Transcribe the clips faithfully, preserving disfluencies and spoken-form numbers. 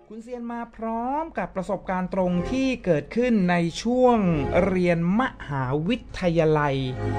คุณเซียนมาพร้อมกับประสบการณ์ตรงที่เกิดขึ้นในช่วงเรียนมหาวิทยาลัย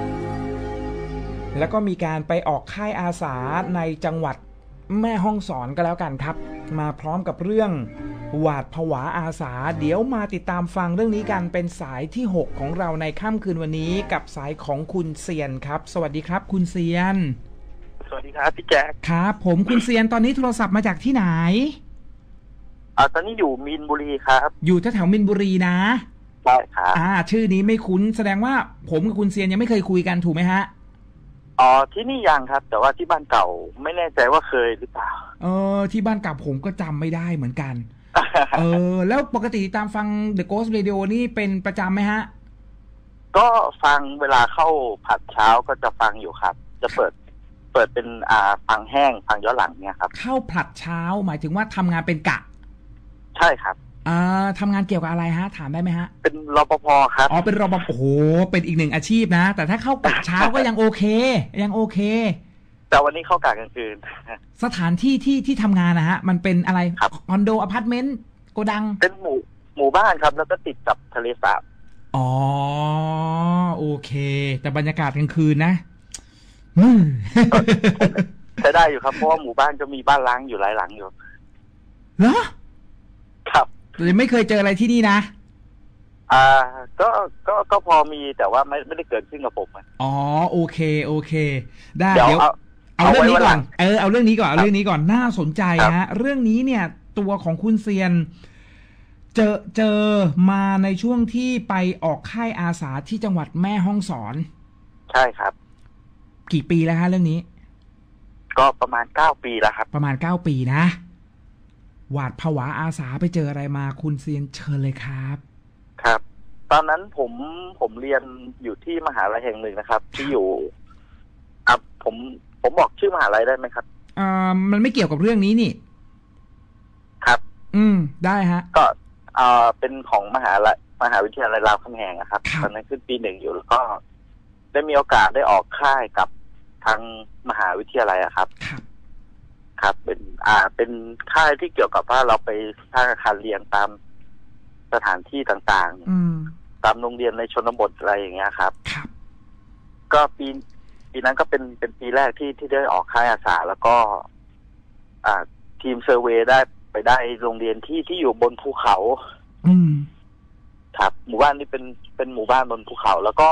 แล้วก็มีการไปออกค่ายอาสาในจังหวัดแม่ฮ่องสอนก็แล้วกันครับมาพร้อมกับเรื่องหวาดผวาอาสาเดี๋ยวมาติดตามฟังเรื่องนี้กันเป็นสายที่หกของเราในค่ำคืนวันนี้กับสายของคุณเซียนครับสวัสดีครับคุณเซียนสวัสดีครับพี่แจ๊คครับผมคุณเซียนตอนนี้โทรศัพท์มาจากที่ไหนอ่าตอนนี้อยู่มีนบุรีครับอยู่แถวๆมีนบุรีนะใช่ครับอ่าชื่อนี้ไม่คุ้นแสดงว่าผมกับคุณเซียนยังไม่เคยคุยกันถูกไหมฮะอ๋อที่นี่ยังครับแต่ว่าที่บ้านเก่าไม่แน่ใจว่าเคยหรือเปล่าเออที่บ้านเก่าผมก็จำไม่ได้เหมือนกัน เออแล้วปกติตามฟัง The Ghost Radio นี่เป็นประจำไหมฮะก็ฟังเวลาเข้าผัดเช้าก็จะฟังอยู่ครับจะเปิดเปิดเป็นอ่าฟังแห้งฟังย้อนหลังเนี่ยครับเข้าผัดเช้าหมายถึงว่าทำงานเป็นกะใช่ครับอ่าทำงานเกี่ยวกับอะไรฮะถามได้ไหมฮะเป็นรปภครับอ๋อเป็นรปภโอ้โหเป็นอีกหนึ่งอาชีพนะแต่ถ้าเข้ากะเช้าก็ยังโอเคยังโอเคแต่วันนี้เข้ากะกลางคืนสถานที่ที่ที่ทำงานนะฮะมันเป็นอะไรคอนโดอพาร์ตเมนต์โกดังเป็นหมู่หมู่บ้านครับแล้วก็ติดกับทะเลสาบอ๋อโอเคแต่บรรยากาศกลางคืนนะใช้ได้อยู่ครับเพราะว่าหมู่บ้านก็มีบ้านล้างอยู่หลายหลังอยู่เหรอครับแต่ไม่เคยเจออะไรที่นี่นะอ่าก็ก็ก็พอมีแต่ว่าไม่ไม่ได้เกิดขึ้นกับผมอ๋อโอเคโอเคได้เดี๋ยวเอาเรื่องนี้ก่อนเออเอาเรื่องนี้ก่อนเอาเรื่องนี้ก่อนน่าสนใจฮะเรื่องนี้เนี่ยตัวของคุณเซียนเจอเจอมาในช่วงที่ไปออกค่ายอาสาที่จังหวัดแม่ฮ่องสอนใช่ครับกี่ปีแล้วฮะเรื่องนี้ก็ประมาณเก้าปีแล้วครับประมาณเก้าปีนะหวาดผวาอาสาไปเจออะไรมาคุณเซียนเชิญเลยครับครับตอนนั้นผมผมเรียนอยู่ที่มหาลัยแห่งหนึ่งนะครับที่อยู่อ่ะผมผมบอกชื่อมหาลัยได้ไหมครับอ่ามันไม่เกี่ยวกับเรื่องนี้นี่ครับอืมได้ฮะก็อ่าเป็นของมหาลัยมหาวิทยาลัยรามคำแหงนะครับตอนนั้นขึ้นปีหนึ่งอยู่แล้วก็ได้มีโอกาสได้ออกค่ายกับทางมหาวิทยาลัยอะครับครับเป็นอ่าเป็นค่ายที่เกี่ยวกับว่าเราไปสร้างอาคารเรียนตามสถานที่ต่างๆตามโรงเรียนในชนบทอะไรอย่างเงี้ยครับก็ปีปีนั้นก็เป็นเป็นปีแรกที่ที่ได้ออกค่ายอาสาแล้วก็อ่าทีมเซอร์เวย์ได้ไปได้โรงเรียนที่ที่อยู่บนภูเขาอืมครับหมู่บ้านนี้เป็นเป็นหมู่บ้านบนภูเขาแล้วก็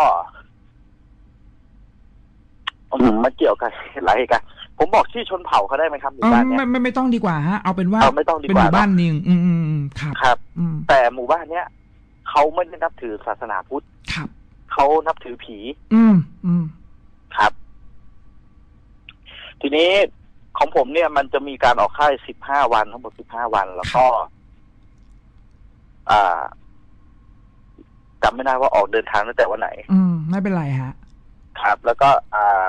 มาเกี่ยวกันอะไรกันผมบอกชื่อชนเผ่าเขาได้ไหมครับหมู่บ้านเนี้ยไม่ไม่ไม่ต้องดีกว่าฮะเอาเป็นว่าไม่ต้องดีกว่าเป็นหมู่บ้านนึงอืมอืมครับครับแต่หมู่บ้านเนี้ยเขาไม่ได้นับถือศาสนาพุทธครับเขานับถือผีอืมอืมครับทีนี้ของผมเนี่ยมันจะมีการออกค่ายสิบห้าวันทั้งหมดสิบห้าวันแล้วก็อ่าจำไม่ได้ว่าออกเดินทางตั้งแต่วันไหนอืมไม่เป็นไรฮะครับแล้วก็อ่า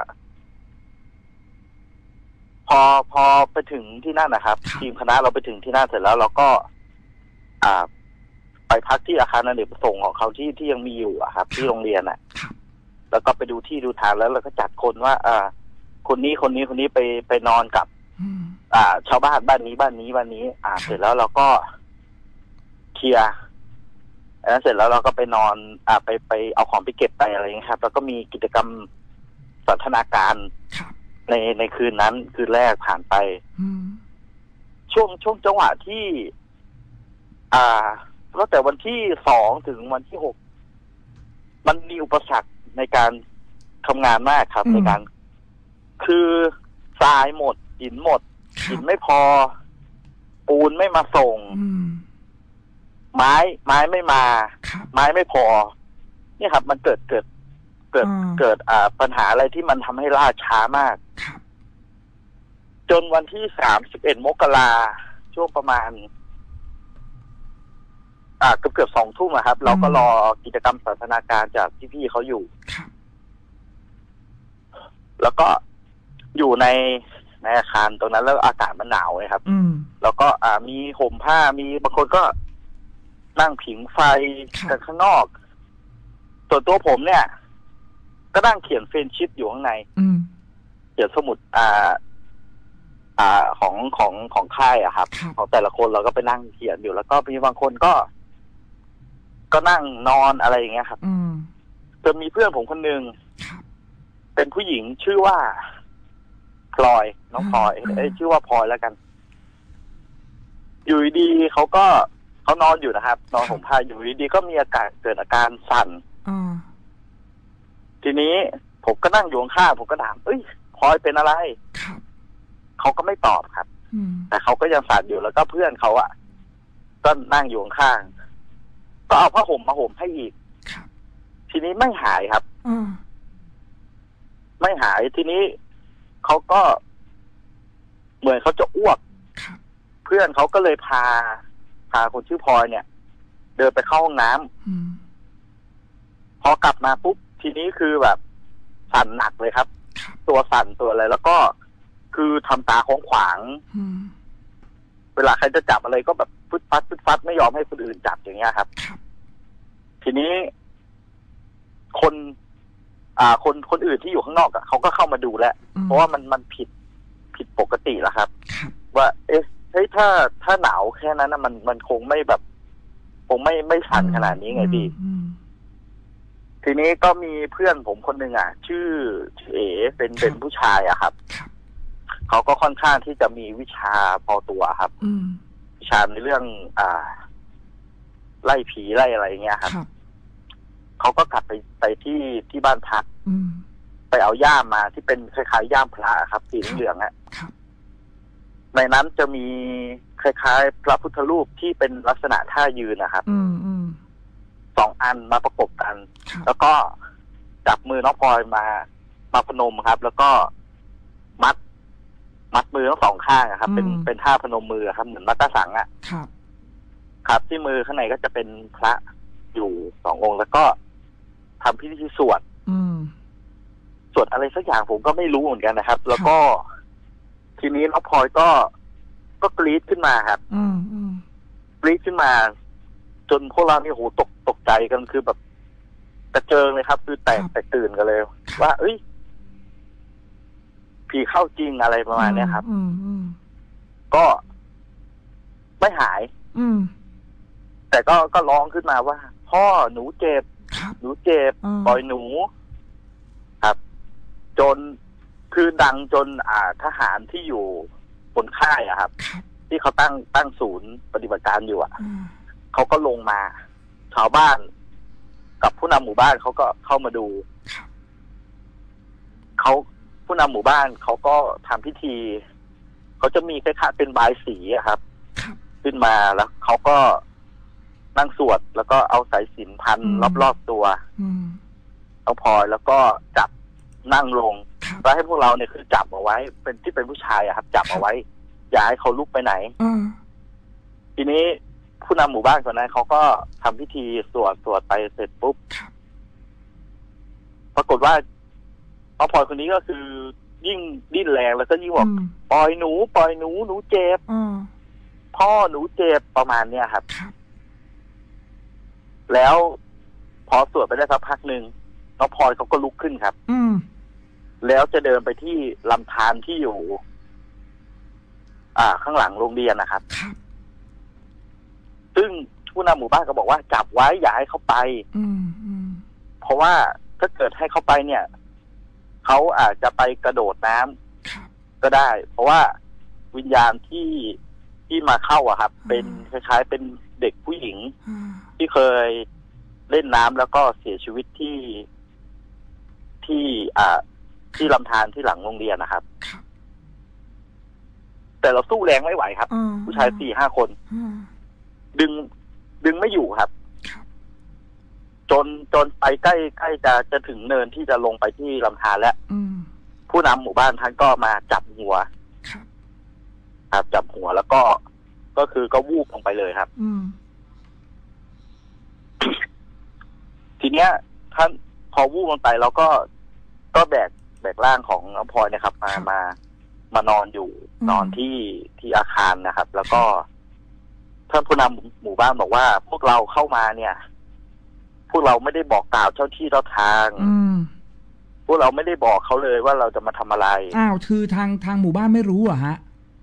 พอพอไปถึงที่นั่นนะครับทีมคณะเราไปถึงที่นั่นเสร็จแล้วเราก็อ่าไปพักที่อาคารอเนกประสงค์ของเขาที่ที่ยังมีอยู่อะครับที่โรงเรียนอะแล้วก็ไปดูที่ดูทางแล้วเราก็จัดคนว่าอ่าคนนี้คนนี้คนนี้ไปไปนอนกับอ่าชาวบ้านบ้านนี้บ้านนี้บ้านนี้อ่าเสร็จแล้วเราก็เคลียร์แล้วเสร็จแล้วเราก็ไปนอนอ่าไปไปเอาของไปเก็บไปอะไรอย่างนี้ครับแล้วก็มีกิจกรรมสันทนาการในในคืนนั้นคืนแรกผ่านไปช่วงช่วงจังหวะที่อ่าตั้งแต่วันที่สองถึงวันที่หกมันมีอุปสรรคในการทำงานมากครับในการคือทรายหมดหินหมดหินไม่พอปูนไม่มาส่งไม้ไม้ไม่มาไม้ไม่พอเนี่ยครับมันเกิดเกิดเกิดเกิดอ่าปัญหาอะไรที่มันทำให้ล่าช้ามากจนวันที่สามสิบเอ็ดมกราช่วงประมาณอ่าเกือบเกือบสองทุ่มนะครับเราก็รอกิจกรรมสันทนาการจากพี่ๆเขาอยู่แล้วก็อยู่ในในอาคารตรงนั้นแล้วอากาศมันหนาวเลยครับแล้วก็อ่ามีห่มผ้ามีบางคนก็นั่งผิงไฟกันข้างนอกส่วนตัวผมเนี่ยก็นั่งเขียนเฟรนชิพอยู่ข้างในเขียนสมุดอ่าอ่าของของของค่ายอะครับของแต่ละคนเราก็ไปนั่งเขียนอยู่แล้วก็มีบางคนก็ ก็นั่งนอนอะไรอย่างเงี้ยครับจนมีเพื่อนผมคนหนึ่งเป็นผู้หญิงชื่อว่าพลอยน้องพลอยเอ้ยชื่อว่าพลอยแล้วกันอยู่ดีเขาก็เขานอนอยู่นะครับนอนห่มผ้าอยู่ดีก็มีอาการเกิดอาการสั่นทีนี้ผมก็นั่งอยู่ข้างผมก็ถามเอ้ยพลอยเป็นอะไรเขาก็ไม่ตอบครับแต่เขาก็ยังสั่นอยู่แล้วก็เพื่อนเขาอ่ะก็นั่งอยู่ข้างก็เอาผ้าห่มมาห่มให้อีกทีนี้ไม่หายครับไม่หายทีนี้เขาก็เหมือนเขาจะอ้วกเพื่อนเขาก็เลยพาพาคนชื่อพลอยเนี่ยเดินไปเข้าห้องน้ำพอกลับมาปุ๊บทีนี้คือแบบสั่นหนักเลยครับตัวสั่นตัวอะไรแล้วก็คือทำตาขวางขวางเวลาใครจะจับอะไรก็แบบฟึดฟัดฟึดฟัดไม่ยอมให้คนอื่นจับอย่างเงี้ยครับทีนี้คน อ่าคนคนอื่นที่อยู่ข้างนอกอ่ะเขาก็เข้ามาดูแล้วเพราะว่ามันมันผิดผิดปกติแล้วครับว่าเอ๊ะเฮ้ยถ้าถ้าหนาวแค่นั้นนะมันมันคงไม่แบบคงไม่ไม่สั่นขนาดนี้ไงพี่ทีนี้ก็มีเพื่อนผมคนหนึ่งอ่ะชื่อชื่อเอ๋เป็นเป็นผู้ชายอะครับเขาก็ค่อนข้างที่จะมีวิชาพอตัวครับวิชาในเรื่องอ่าไล่ผีไล่อะไรเงี้ยครับเขาก็กลับไปไปที่ที่บ้านพักไปเอาย่ามมาที่เป็นคล้ายๆย่ามพระครับสีเหลืองอ่ะในนั้นจะมีคล้ายๆพระพุทธรูปที่เป็นลักษณะท่ายืนนะครับสองอันมาประกบกันแล้วก็จับมือน้องพลอยมามาพนมครับแล้วก็มัดมัดมือทั้งสองข้างครับ เป็นเป็นท่าพนมมือครับเหมือนมัดตาสังอ่ะครับที่มือข้างในก็จะเป็นพระอยู่สององค์แล้วก็ทำพิธีสวดสวดอะไรสักอย่างผมก็ไม่รู้เหมือนกันนะครับแล้วก็ทีนี้น้องพลอยก็ก็กรี๊ดขึ้นมาครับกรี๊ดขึ้นมาจนพวกเรานี่โหตกตกใจกันคือแบบกระเจิงเลยครับคือแตกแตกตื่นกันเลยว่าเอ้ยผีเข้าจริงอะไรประมาณนี้ครับก็ไม่หายแต่ก็ก็ร้องขึ้นมาว่าพ่อหนูเจ็บหนูเจ็บปล่อยหนูครับจนคือดังจนอ่าทหารที่อยู่บนค่ายอะครับที่เขาตั้งตั้งศูนย์ปฏิบัติการอยู่อ่ะเขาก็ลงมาชาวบ้านกับผู้นำหมู่บ้านเขาก็เข้ามาดูเขาผู้นำหมู่บ้านเขาก็ทำพิธีเขาจะมีคล้ายๆเป็นบายสีอะครับขึ้นมาแล้วเขาก็นั่งสวดแล้วก็เอาสายสิญจน์พันรอบๆตัวเอาพลอยแล้วก็จับนั่งลงแล้วให้พวกเราเนี่ยคือจับเอาไว้เป็นที่เป็นผู้ชายอะครับจับเอาไว้อย่าให้เขาลุกไปไหนทีนี้ผู้นำหมู่บ้านคนนั้นเขาก็ทำพิธีสวดสวดไปเสร็จปุ๊บปรากฏว่าน้องพลอยคนนี้ก็คือยิ่งดิ้นแรงแล้วก็ยิ่งบอกปล่อยหนูปล่อยหนูหนูเจ็บพ่อหนูเจ็บประมาณเนี้ยครับแล้วพอสวดไปได้สักพักหนึ่งน้องพลอยเขาก็ลุกขึ้นครับแล้วจะเดินไปที่ลำธารที่อยู่อ่าข้างหลังโรงเรียนนะครับซึ่งผู้นำหมู่บ้านก็บอกว่าจับไว้อย่าให้เขาไปเพราะว่าถ้าเกิดให้เขาไปเนี่ยเขาอาจจะไปกระโดดน้ำก็ได้เพราะว่าวิญญาณที่ที่มาเข้าอะครับเป็นคล้ายๆเป็นเด็กผู้หญิงที่เคยเล่นน้ำแล้วก็เสียชีวิตที่ที่อ่าที่ลำธารที่หลังโรงเรียนนะครับแต่เราสู้แรงไม่ไหวครับผู้ชายสี่ห้าคนดึงดึงไม่อยู่ครับจนจนไปใกล้ใกล้จะจะถึงเนินที่จะลงไปที่ลำธารแล้วผู้นำหมู่บ้านท่านก็มาจับหัวครับจับหัวแล้วก็ก็คือก็วูบลงไปเลยครับทีเนี้ยท่านพอวูบลงไปเราก็ก็แบกแบกร่างของน้องพลอยนะครับมามามานอนอยู่นอนที่ที่อาคารนะครับแล้วก็ท่านผู้นำหมู่บ้านบอกว่าพวกเราเข้ามาเนี่ยพวกเราไม่ได้บอกกล่าวเจ้าที่เจ้าทางพวกเราไม่ได้บอกเขาเลยว่าเราจะมาทำอะไรอ้าวคือทางทางหมู่บ้านไม่รู้เหรอฮะ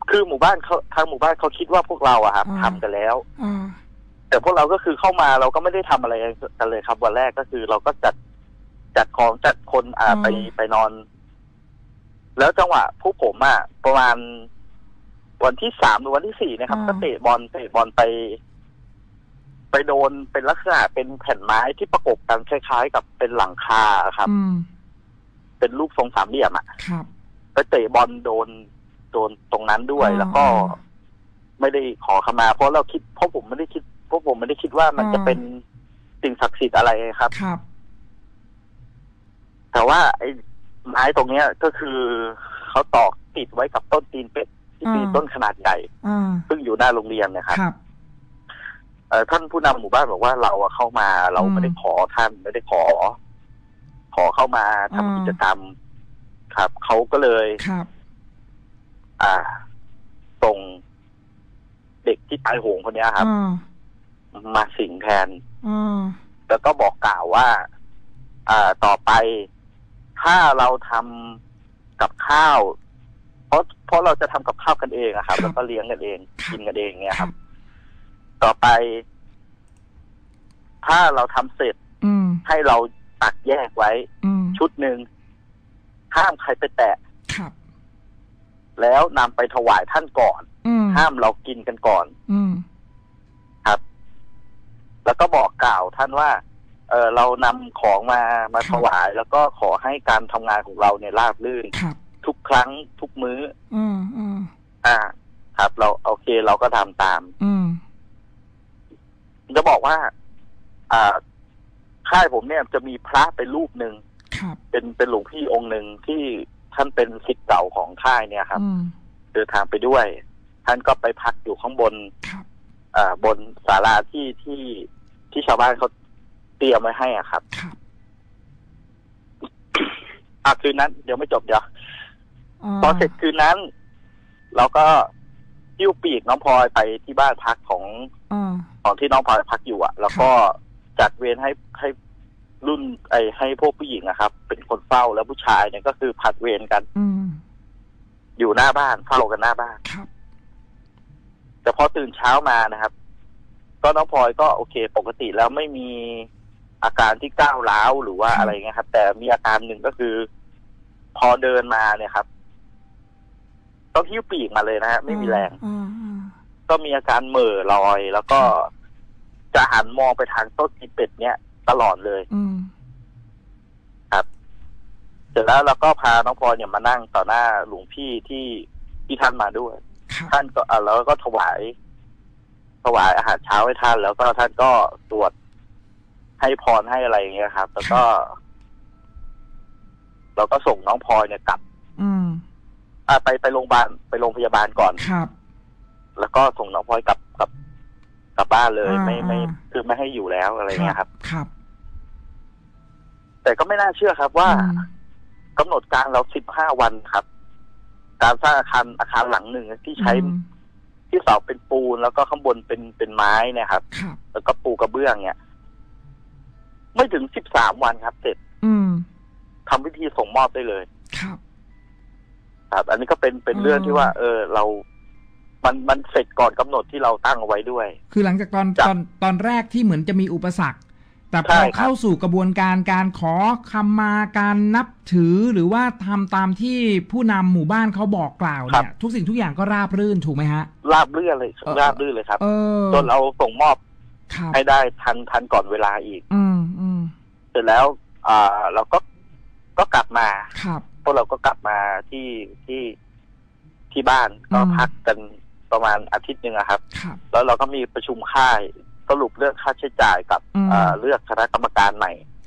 คือหมู่บ้านเขาทางหมู่บ้านเขาคิดว่าพวกเราอะครับทำกันแล้วแต่พวกเราก็คือเข้ามาเราก็ไม่ได้ทำอะไรกันเลยครับวันแรกก็คือเราก็จัดจัดของจัดคนอ่าไปไปนอนแล้วจังหวะพวกผมอ่ะประมาณวันที่สามหรือวันที่สี่นะครับก็เตะบอลเตะบอลไปไปโดนเป็นลักษณะเป็นแผ่นไม้ที่ประกบกันคล้ายๆกับเป็นหลังคาครับเป็นรูปทรงสามเหลี่ยมอ่ะไปเตะบอลโดนโดนตรงนั้นด้วยแล้วก็ไม่ได้ขอขมาเพราะเราคิดเพราะผมไม่ได้คิดเพราะผมไม่ได้คิดว่ามันจะเป็นสิ่งศักดิ์สิทธิ์อะไรครับครับแต่ว่าไอ้ไม้ตรงเนี้ยก็คือเขาตอกติดไว้กับต้นตีนเป็ดที่เป็นต้นขนาดใหญ่ซึ่งอยู่หน้าโรงเรียนนะครับท่านผู้นำหมู่บ้านบอกว่าเราเข้ามาเราไม่ได้ขอท่านไม่ได้ขอ ขอเข้ามาทำกิจกรรมครับเขาก็เลยครับอ่าส่งเด็กที่ตายโหงคนนี้ครับมาสิงแทนแล้วก็บอกกล่าวว่า อ่าต่อไปถ้าเราทำกับข้าวเพราะเพราะเราจะทำกับข้าวกันเองอะครับแล้วก็เลี้ยงกันเองกินกันเองเนี่ยครับต่อไปถ้าเราทำเสร็จให้เราตักแยกไว้ชุดหนึ่งห้ามใครไปแตะแล้วนำไปถวายท่านก่อนห้ามเรากินกันก่อนครับแล้วก็บอกกล่าวท่านว่าเออเรานำของมามาถวายแล้วก็ขอให้การทำงานของเราเนี่ยราบรื่นทุกครั้งทุกมื้ออืมอืมอ่าครับเราโอเคเราก็ทำตามอืมจะบอกว่า อ่าค่ายผมเนี่ยจะมีพระเป็นรูปหนึ่งเป็นเป็นหลวงพี่องค์หนึ่งที่ท่านเป็นศิษย์เก่าของค่ายเนี่ยครับเดินทางไปด้วย ท่านก็ไปพักอยู่ข้างบนอ่าบนศาลาที่ที่ที่ชาวบ้านเขาเตรียมไว้ให้อ่ะครับอ่ะคืนนั้นเดี๋ยวไม่จบเดี๋ยวพอเสร็จคืนนั้นเราก็ยิ้วปีกน้องพลอยไปที่บ้านพักของของที่น้องพลอยพักอยู่อ่ะแล้วก็จัดเวรให้ให้รุ่นไอให้พวกผู้หญิงอะครับเป็นคนเฝ้าแล้วผู้ชายเนี่ยก็คือผัดเวรกันอยู่หน้าบ้านเฝ้ากันหน้าบ้านแต่พอตื่นเช้ามานะครับก็น้องพลอยก็โอเคปกติแล้วไม่มีอาการที่ก้าวร้าวหรือว่าอะไรเงี้ยครับแต่มีอาการหนึ่งก็คือพอเดินมาเนี่ยครับต้องหิ้วปีกมาเลยนะฮะไม่มีแรงก็มีอาการเหม่อลอยแล้วก็จะหันมองไปทางต้นตีนเป็ดเนี่ยตลอดเลยครับเสร็จแล้วเราก็พาน้องพลอยเนี่ยมานั่งต่อหน้าหลวงพี่ที่ที่ท่านมาด้วยท่านก็อ่าแล้วก็ถวายถวายอาหารเช้าให้ท่านแล้วก็ท่านก็สวดให้พรให้อะไรอย่างเงี้ยครับแล้วก็เราก็ส่งน้องพลอยเนี่ยกลับอืมอ่าไปไปโรงพยาบาลไปโรงพยาบาลก่อนครับแล้วก็ส่งน้องพลอยกลับกลับกลับบ้านเลยไม่ไม่คือไม่ให้อยู่แล้วอะไรเงี้ยครับครับแต่ก็ไม่น่าเชื่อครับว่ากำหนดการเราสิบห้าวันครับการสร้างอาคารอาคารหลังหนึ่งที่ใช้ที่เสาเป็นปูนแล้วก็ข้างบนเป็นเป็นไม้เนี่ยครับแล้วก็ปูกระเบื้องเนี่ยไม่ถึงสิบสามวันครับเสร็จทำพิธีส่งมอบได้เลยครับครับอันนี้ก็เป็นเป็นเรื่องที่ว่า เออเรามันมันเสร็จก่อนกำหนดที่เราตั้งเอาไว้ด้วยคือหลังจากตอนตอนตอนแรกที่เหมือนจะมีอุปสรรคแต่พอเข้าสู่กระบวนการการขอคำมาการนับถือหรือว่าทำตามที่ผู้นำหมู่บ้านเขาบอกกล่าวเนี่ยทุกสิ่งทุกอย่างก็ราบรื่นถูกไหมฮะราบรื่นเลยราบรื่นเลยครับจนเราส่งมอบให้ได้ทันทันก่อนเวลาอีกอืมอืมเสร็จแล้วอ่าเราก็ก็กลับมาครับพวกเราก็กลับมาที่ที่ที่บ้านก็พักกันประมาณอาทิตย์หนึ่งครับแล้วเราก็มีประชุมค่ายสรุปเรื่องค่าใช้จ่ายกับเลือกคณะกรรมการใหม่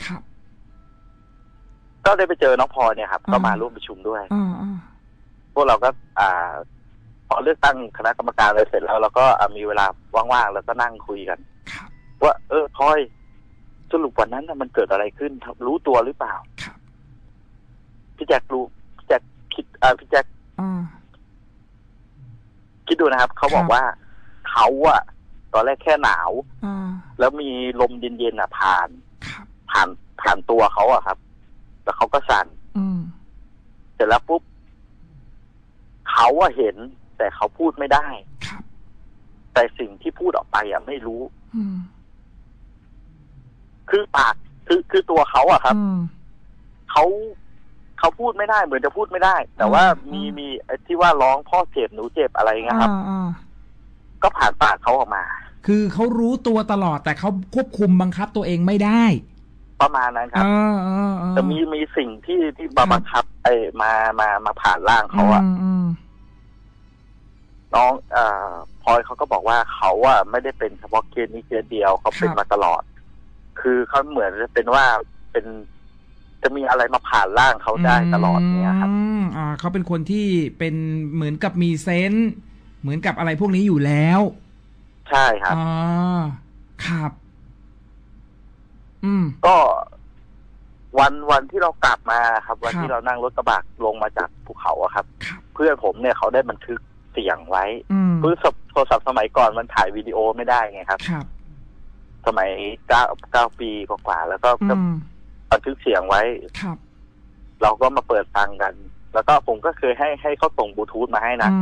ก็ได้ไปเจอน้องพลอยเนี่ยครับก็มาร่วมประชุมด้วยพวกเราก็อ่าพอเลือกตั้งคณะกรรมการอะไรเสร็จแล้วเราก็มีเวลาว่างๆแล้วก็นั่งคุยกันว่าเออพลอยสรุปวันนั้นมันเกิดอะไรขึ้นรู้ตัวหรือเปล่าพี่แจ็ครู้พี่แจ็คคิดอ่าพี่แจ็คคิดดูนะครับเขาบอกว่าเขาอะตอนแรกแค่หนาวแล้วมีลมเย็นๆอ่ะผ่านผ่านผ่านตัวเขาอะครับแล้วเขาก็สั่นเสร็จแล้วปุ๊บเขาอะเห็นแต่เขาพูดไม่ได้ครับแต่สิ่งที่พูดออกไปอ่ะไม่รู้อืมคือปากคือคือตัวเขาอะครับเขาเขาพูดไม่ได้เหมือนจะพูดไม่ได้ แต่ว่ามีมีไอ้ที่ว่าร้องพ่อเจ็บหนูเจ็บอะไรเงี้ยครับก็ผ่านปากเขาออกมาคือเขารู้ตัวตลอดแต่เขาควบคุมบังคับตัวเองไม่ได้ประมาณนั้นครับแต่มีมีสิ่งที่ที่บังคับไอ้มามามาผ่านร่างเขาอะน้องเอ่อพลอยเขาก็บอกว่าเขาอะไม่ได้เป็นเฉพาะเคสนี้เคสเดียวเขาเป็นมาตลอดคือเขาเหมือนจะเป็นว่าเป็นจะมีอะไรมาผ่านร่างเขาได้ตลอดเนี่ยครับอ่าเขาเป็นคนที่เป็นเหมือนกับมีเซนส์เหมือนกับอะไรพวกนี้อยู่แล้วใช่ครับอ๋อครับอืมก็วันวันที่เรากลับมาครับวันที่เรานั่งรถกระบะลงมาจากภูเขาอะครับเพื่อนผมเนี่ยเขาได้บันทึกเสียงไว้เพื่อโทรศัพท์สมัยก่อนมันถ่ายวิดีโอไม่ได้ไงครับครับสมัยเก้าเก้าปีกว่าๆแล้วก็บันทึกเสียงไว้ครับเราก็มาเปิดฟังกันแล้วก็ผมก็เคยให้ให้เขาส่งบลูทูธมาให้นะ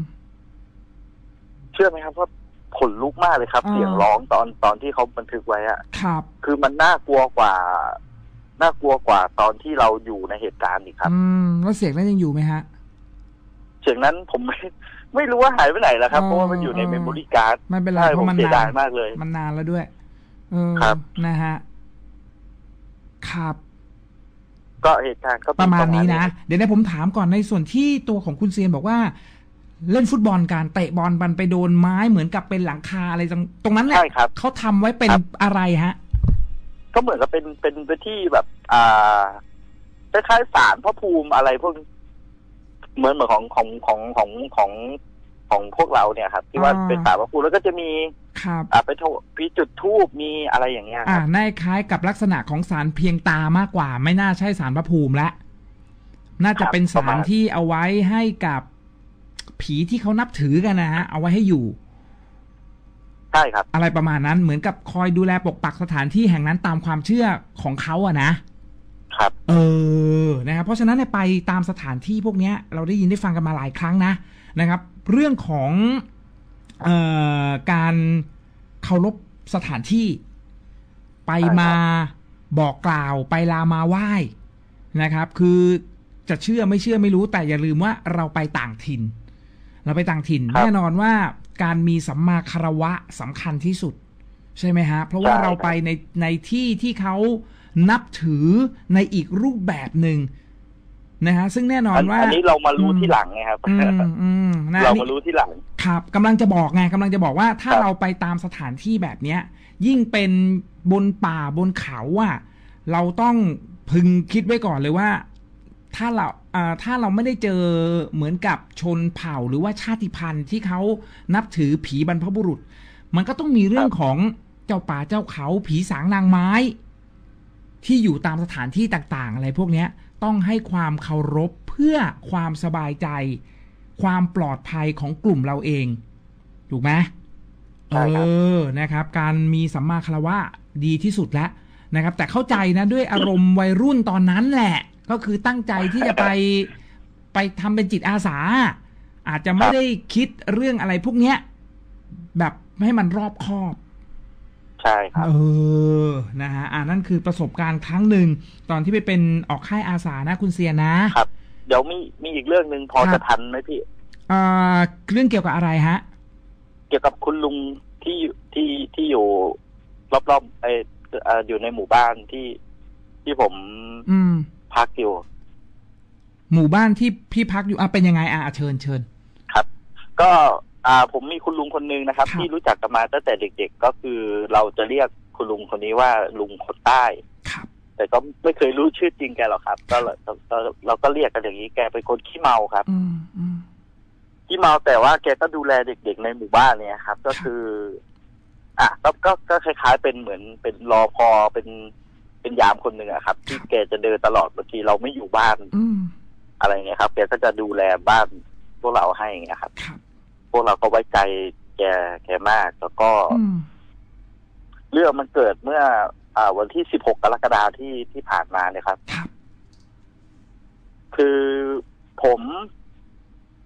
เชื่อไหมครับว่าขนลุกมากเลยครับเสียงร้องตอนตอนที่เขาบันทึกไว้อะครับคือมันน่ากลัวกว่าน่ากลัวกว่าตอนที่เราอยู่ในเหตุการณ์อีกครับอืมแล้วเสียงนั้นยังอยู่ไหมฮะเสียงนั้นผมไม่ไม่รู้ว่าหายไปไหนแล้วครับเพราะว่ามันอยู่ในเมมโมรี่การ์ดไม่เป็นไรเพราะมันนานมากเลยมันนานแล้วด้วยเออนะฮะครับก็เหตุการณ์ก็ประมาณนี้นะเดี๋ยวนะผมถามก่อนในส่วนที่ตัวของคุณเซียนบอกว่าเล่นฟุตบอลการเตะบอลมันไปโดนไม้เหมือนกับเป็นหลังคาอะไรตรงนั้นแหละเขาทำไว้เป็นอะไรฮะก็เหมือนกับเป็นเป็นไปที่แบบอ่าคล้ายๆศาลพระภูมิอะไรพวกเหมือนเหมือนของของของของของของพวกเราเนี่ยครับที่ว่าเป็นศาลพระภูมิแล้วก็จะมีครับอ่าไปพิจุดธูปมีอะไรอย่างเงี้ยอ่าน่าคล้ายกับลักษณะของศาลเพียงตามากกว่าไม่น่าใช่ศาลพระภูมิละน่าจะเป็นศาลที่เอาไว้ให้กับผีที่เขานับถือกันนะฮะเอาไว้ให้อยู่ใช่ครับอะไรประมาณนั้นเหมือนกับคอยดูแลปกปักสถานที่แห่งนั้นตามความเชื่อของเขาอะนะครับเออนะครับเพราะฉะนั้นไปตามสถานที่พวกนี้เราได้ยินได้ฟังกันมาหลายครั้งนะนะครับเรื่องของเอ่อการเคารพสถานที่ไปมาบอกกล่าวไปลามาไหว้นะครับคือจะเชื่อไม่เชื่อไม่รู้แต่อย่าลืมว่าเราไปต่างถิ่นเราไปต่างถิ่นแน่นอนว่าการมีสัมมาคารวะสำคัญที่สุดใช่ไหมฮะเพราะว่าเราไปในในที่ที่เขานับถือในอีกรูปแบบหนึ่งนะฮะซึ่งแน่นอนว่าอันนี้เรามารู้ที่หลังไงครับเรามารู้ที่หลังครับกำลังจะบอกไงกำลังจะบอกว่าถ้าเราไปตามสถานที่แบบเนี้ยยิ่งเป็นบนป่าบนเขาอ่ะเราต้องพึงคิดไว้ก่อนเลยว่าถ้าเราถ้าเราไม่ได้เจอเหมือนกับชนเผ่าหรือว่าชาติพันธุ์ที่เขานับถือผีบรรพบุรุษมันก็ต้องมีเรื่องของเจ้าป่าเจ้าเขาผีสางนางไม้ที่อยู่ตามสถานที่ต่างๆอะไรพวกนี้ต้องให้ความเคารพเพื่อความสบายใจความปลอดภัยของกลุ่มเราเองถูกไหมเออนะครับการมีสัมมาคารวะดีที่สุดแล้วนะครับแต่เข้าใจนะด้วยอารมณ์วัยรุ่นตอนนั้นแหละก็คือตั้งใจที่จะไปไปทำเป็นจิตอาสาอาจจะไม่ได้คิดเรื่องอะไรพวกเนี้ยแบบให้มันรอบคอบใช่ครับเออนะฮะอ่านั่นคือประสบการณ์ครั้งหนึ่งตอนที่ไปเป็นออกค่ายอาสานะคุณเซียนะครับเดี๋ยวมีมีอีกเรื่องหนึ่งพอจะทันไหมพี่อ่าเรื่องเกี่ยวกับอะไรฮะเกี่ยวกับคุณลุงที่ที่ที่อยู่รอบๆไออยู่ในหมู่บ้านที่ที่ผมอืมพักอยู่หมู่บ้านที่พี่พักอยู่อ่ะเป็นยังไงอ่ะเชิญเชิญครับก็อ่าผมมีคุณลุงคนนึงนะครับที่รู้จักกันมาตั้งแต่เด็กๆก็คือเราจะเรียกคุณลุงคนนี้ว่าลุงคนใต้ครับแต่ก็ไม่เคยรู้ชื่อจริงแกหรอกครับก็เราเราก็เรียกกันอย่างนี้แกเป็นคนขี้เมาครับอืมอืมขี้เมาแต่ว่าแกก็ดูแลเด็กๆในหมู่บ้านเนี่ยครับก็คืออ่ะก็ก็ก็คล้ายๆเป็นเหมือนเป็นรอพอเป็นเป็นยามคนหนึ่งอะครับที่แกจะเดินตลอดบางทีเราไม่อยู่บ้านอะไรเงี้ยครับแกก็จะดูแลบ้านพวกเราให้เงี้ยครับพวกเราก็ไว้ใจแกแกมากแล้วก็เรื่องมันเกิดเมื่ออ่าวันที่สิบหกกรกฎาคมที่ที่ผ่านมาเนี่ยครับคือผม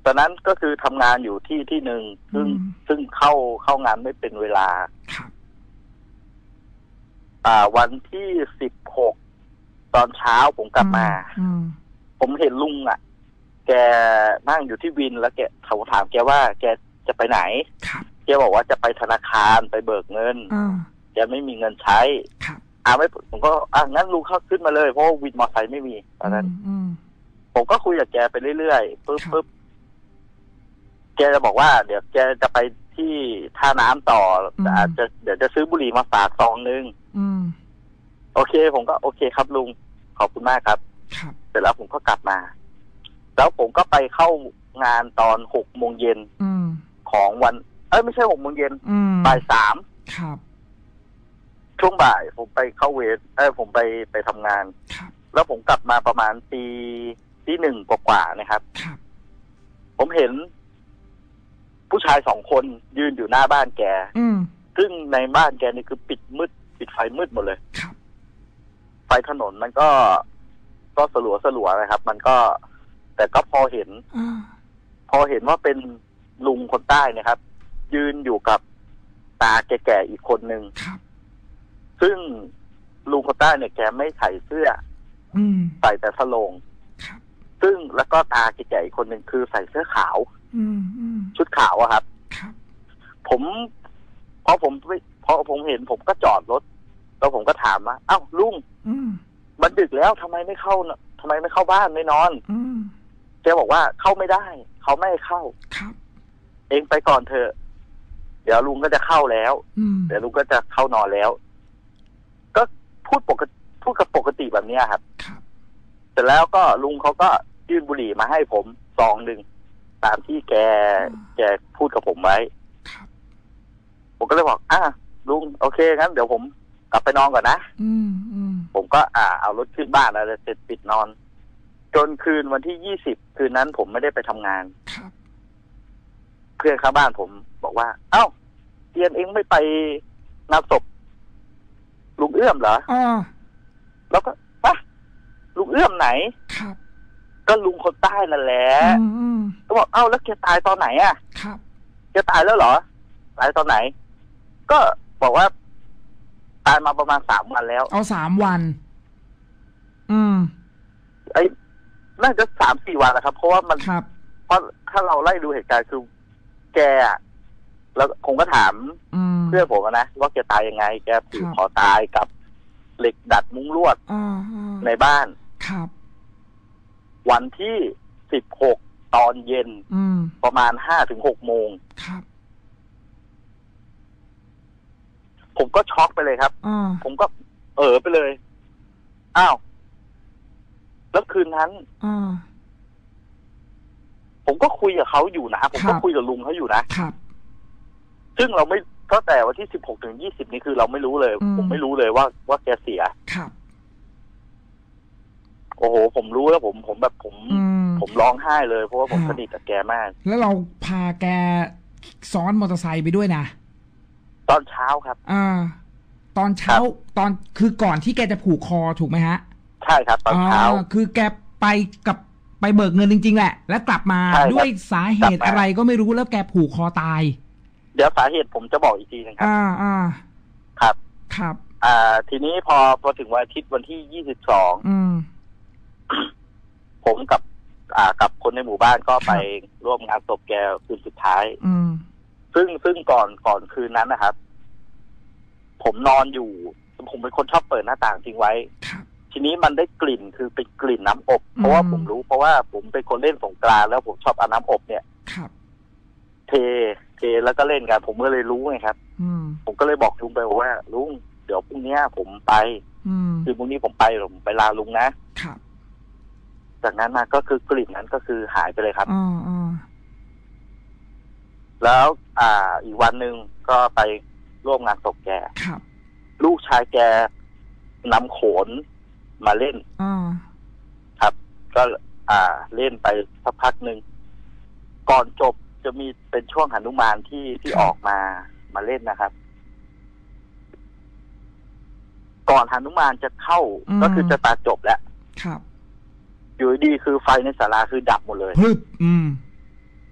ตอนนั้นก็คือทำงานอยู่ที่ที่หนึ่งซึ่งซึ่งเข้าเข้างานไม่เป็นเวลาครับอ่าวันที่สิบหกตอนเช้าผมกลับมาผมเห็นลุงอ่ะแกนั่งอยู่ที่วินแล้วแกเขาถามแกว่าแกจะไปไหนแกบอกว่าจะไปธนาคารไปเบิกเงินแกไม่มีเงินใช้อ่าไม่ผมก็อ่ะงั้นลุงเข้าขึ้นมาเลยเพราะวินมอเตอร์ไซค์ไม่มีตอนนั้นผมก็คุยกับแกไปเรื่อยๆปึ๊บปึ๊บแกจะบอกว่าเดี๋ยวแกจะไปที่ท่าน้ำต่อแต่อาจจะเดี๋ยวจะซื้อบุหรี่มาฝากซองนึงโอเคผมก็โอเคครับลุงขอบคุณมากครับเสร็จแล้วผมก็กลับมาแล้วผมก็ไปเข้างานตอนหกโมงเย็นของวันเอ้ยไม่ใช่หกโมงเย็นบ่ายสามช่วงบ่ายผมไปเข้าเวรเอ้ยผมไปไปทำงานแล้วผมกลับมาประมาณตีที่หนึ่งกว่าๆนะครับผมเห็นผู้ชายสองคนยืนอยู่หน้าบ้านแกซึ่งในบ้านแกนี่คือปิดมืดปิดไฟมืดหมดเลยไฟถนนมันก็ก็สลัวสลัวนะครับมันก็แต่ก็พอเห็นพอเห็นว่าเป็นลุงคนใต้นะครับยืนอยู่กับตาแก่ๆอีกคนนึงซึ่งลุงคนใต้เนี่ยแกไม่ใส่เสื้อใส่แต่สโลงซึ่งแล้วก็ตาแก่ๆอีกคนนึงคือใส่เสื้อขาวชุดขาวอะครับผมพอผมพอผมเห็นผมก็จอดรถแล้วผมก็ถามว่าอ้าวลุงมันดึกแล้วทำไมไม่เข้าทำไมไม่เข้าบ้านไม่นอนแกบอกว่าเข้าไม่ได้เขาไม่ให้เข้าเองไปก่อนเถอะเดี๋ยวลุงก็จะเข้าแล้วเดี๋ยวลุงก็จะเข้านอนแล้วก็พูดปกติพูดกับปกติแบบนี้ครับเสร็จแล้วก็ลุงเขาก็ยื่นบุหรี่มาให้ผมซองหนึ่งตามที่แกแกพูดกับผมไว้ผมก็เลยบอกอ่ะลุงโอเคงั้นเดี๋ยวผมกลับไปนอนก่อนนะผมก็อ่าเอารถขึ้นบ้านแล้วเสร็จปิดนอนจนคืนวันที่ยี่สิบคืนนั้นผมไม่ได้ไปทำงานเพื่อนข้างบ้านผมบอกว่าเอ้าเตียนเองไม่ไปงานศพลุงเอื้อมเหรอแล้วก็ปะลุงเอื้อมไหนก็ลุงคนใต้นั่นแหละก็บอกเอ้าแล้วแกตายตอนไหนอ่ะแกตายแล้วเหรอตายตอนไหนก็บอกว่าตายมาประมาณสามวันแล้วเอาสามวันอืมไอ้น่าจะสามสี่วันนะครับเพราะว่ามันเพราะถ้าเราไล่ดูเหตุการณ์คือแกแล้วผมก็ถามเพื่อนผมนะว่าแกตายยังไงแกผูกคอตายกับเหล็กดัดมุ้งลวดในบ้านครับวันที่สิบหกตอนเย็นประมาณห้าถึงหกโมงผมก็ช็อกไปเลยครับผมก็เออไปเลยอ้าวแล้วคืนนั้นผมก็คุยกับเขาอยู่นะผมก็คุยกับลุงเขาอยู่นะครับซึ่งเราไม่ตั้งแต่วันที่สิบหกถึงยี่สิบนี่คือเราไม่รู้เลยผมไม่รู้เลยว่าว่าแกเสียครับโอ้โหผมรู้แล้วผมผมแบบผมผมร้องไห้เลยเพราะว่าผมสนิทกับแกมากแล้วเราพาแกซ้อนมอเตอร์ไซค์ไปด้วยนะตอนเช้าครับอ่าตอนเช้าตอนคือก่อนที่แกจะผูกคอถูกไหมฮะใช่ครับตอนเช้าคือแกไปกับไปเบิกเงินจริงๆแหละแล้วกลับมาด้วยสาเหตุอะไรก็ไม่รู้แล้วแกผูกคอตายเดี๋ยวสาเหตุผมจะบอกอีกทีนึงครับอ่าอ่าครับครับอ่าทีนี้พอพอถึงวันอาทิตย์วันที่ยี่สิบสองผมกับอ่ากับคนในหมู่บ้านก็ไปร่วมงานศพแกคืนสุดท้ายซึ่งซึ่งก่อนก่อนคืนนั้นนะครับผมนอนอยู่ผมเป็นคนชอบเปิดหน้าต่างทิ้งไว้ทีนี้มันได้กลิ่นคือเป็นกลิ่นน้ำอบเพราะว่าผมรู้เพราะว่าผมเป็นคนเล่นสงกรานต์แล้วผมชอบเอาน้ำอบเนี่ยเทเทแล้วก็เล่นกันผมก็เลยรู้ไงครับผมก็เลยบอกลุงไปว่าลุงเดี๋ยวพรุ่งนี้ผมไปคือพรุ่งนี้ผมไปผมไปลาลุงนะจากนั้นมาก็คือกลิ่นนั้นก็คือหายไปเลยครับแล้วอ่าอีกวันหนึ่งก็ไปร่วมงานศพแกลูกชายแกนำโขนมาเล่นครับ ก็อ่าเล่นไปสักพักหนึ่งก่อนจบจะมีเป็นช่วงหนุมานที่ที่ออกมามาเล่นนะครับก่อนหนุมานจะเข้าก็คือจะตาจบแล้วอยู่ดีคือไฟในศาลาคือดับหมดเลยพึบอืม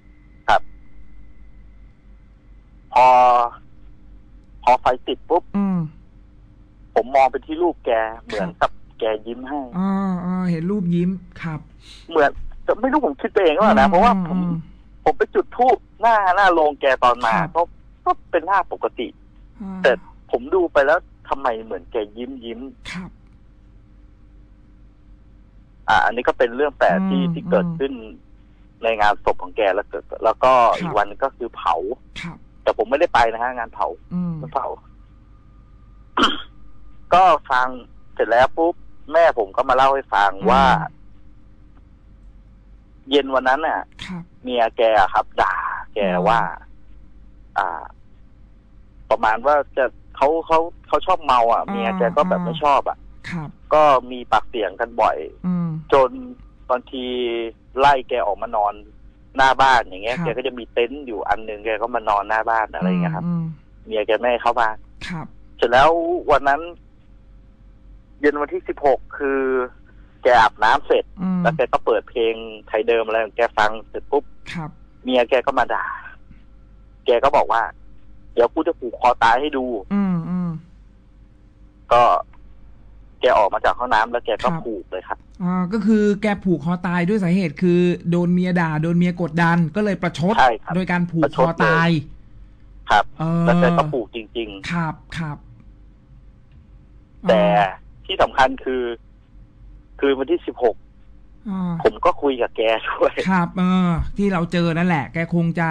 พอ พอไฟติดปุ๊บอืมผมมองไปที่รูปแกเหมือนกับแกยิ้มให้อ๋ออ๋อเห็นรูปยิ้มครับเหมือนแต่ไม่รู้ผมคิดไปเองว่านะเพราะว่าผมผมไปจุดธูปหน้าหน้าโรงแกตอนมาก็ก็เป็นหน้าปกติแต่ผมดูไปแล้วทำไมเหมือนแกยิ้มยิ้มครับอ่าอันนี้ก็เป็นเรื่องแปลกที่ที่เกิดขึ้นในงานศพของแกแล้วเกิดแล้วก็อีกวันก็คือเผาแต่ผมไม่ได้ไปนะฮะงานเผาเผา ก็ฟังเสร็จแล้วปุ๊บแม่ผมก็มาเล่าให้ฟังว่าเย็นวันนั้นน่ะเมียแกครับด่าแกว่า อ่า ประมาณว่าจะเขาเขาเขาชอบเมาอ่ะเมียแกก็แบบไม่ชอบอ่ะก็มีปากเสียงกันบ่อยจนบางทีไล่แกออกมานอนหน้าบ้านอย่างเงี้ยแกก็จะมีเต็นท์อยู่อันนึงแกก็มานอนหน้าบ้านอะไรอย่างเงี้ยครับเมียแกไม่ให้เข้าบ้านเสร็จแล้ววันนั้นเย็นวันที่สิบหกคือแกอาบน้ำเสร็จแล้วแกก็เปิดเพลงไทยเดิมอะไรแกฟังเสร็จปุ๊บเมียแกก็มาด่าแกก็บอกว่าเดี๋ยวกูจะผูกคอตายให้ดูอืมอืมก็แกออกมาจากห้องน้ำแล้วแกก็ผูกเลยครับอ่าก็คือแกผูกคอตายด้วยสาเหตุคือโดนเมียด่าโดนเมียกดดันก็เลยประชดโดยการผูกคอตายครับแล้วแกก็ผูกจริงๆครับครับแต่ที่สำคัญคือ คือวันที่สิบหกผมก็คุยกับแกด้วยครับเออที่เราเจอนั่นแหละแกคงจะ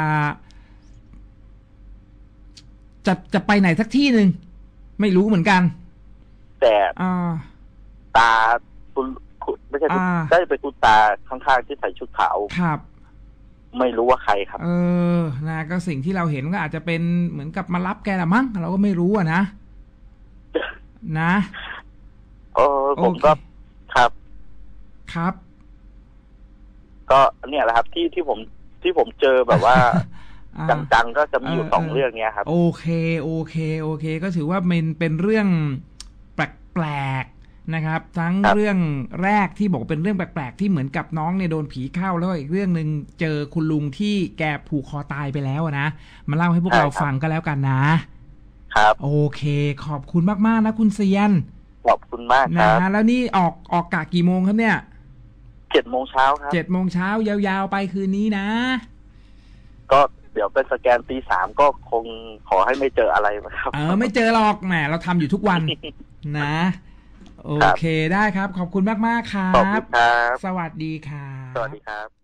จะจะไปไหนสักที่หนึ่งไม่รู้เหมือนกันแต่ตาคุณไม่ใช่คุณได้ไปคุณตาข้างๆที่ใส่ชุดขาวครับไม่รู้ว่าใครครับเออนะก็สิ่งที่เราเห็นก็อาจจะเป็นเหมือนกับมารับแกละมั้งเราก็ไม่รู้อ่ะนะนะเออผมก็ครับครับก็เนี่ยแหละครับที่ที่ผมที่ผมเจอแบบว่าจังๆก็จะมีอยู่สองเรื่องเนี้ยครับโอเคโอเคโอเคก็ถือว่าเป็นเป็นเรื่องแปลกๆนะครับทั้งเรื่องแรกที่บอกเป็นเรื่องแปลกๆที่เหมือนกับน้องเนี่ยโดนผีเข้าแล้วอีกเรื่องนึงเจอคุณลุงที่แกผูกคอตายไปแล้วนะมาเล่าให้พวกเราฟังก็แล้วกันนะครับโอเคขอบคุณมากๆนะคุณเซียนขอบคุณมากครับนะแล้วนี่ออกออกกะกี่โมงครับเนี่ยเจ็ดโมงเช้าครับเจ็ดโมงเช้ายาวๆไปคืนนี้นะก็เดี๋ยวเป็นสแกนตีสามก็คงขอให้ไม่เจออะไรครับเออไม่เจอหรอกแหมเราทำอยู่ทุกวันนะโอเคได้ครับขอบคุณมากๆครับขอบคุณครับสวัสดีครับสวัสดีครับ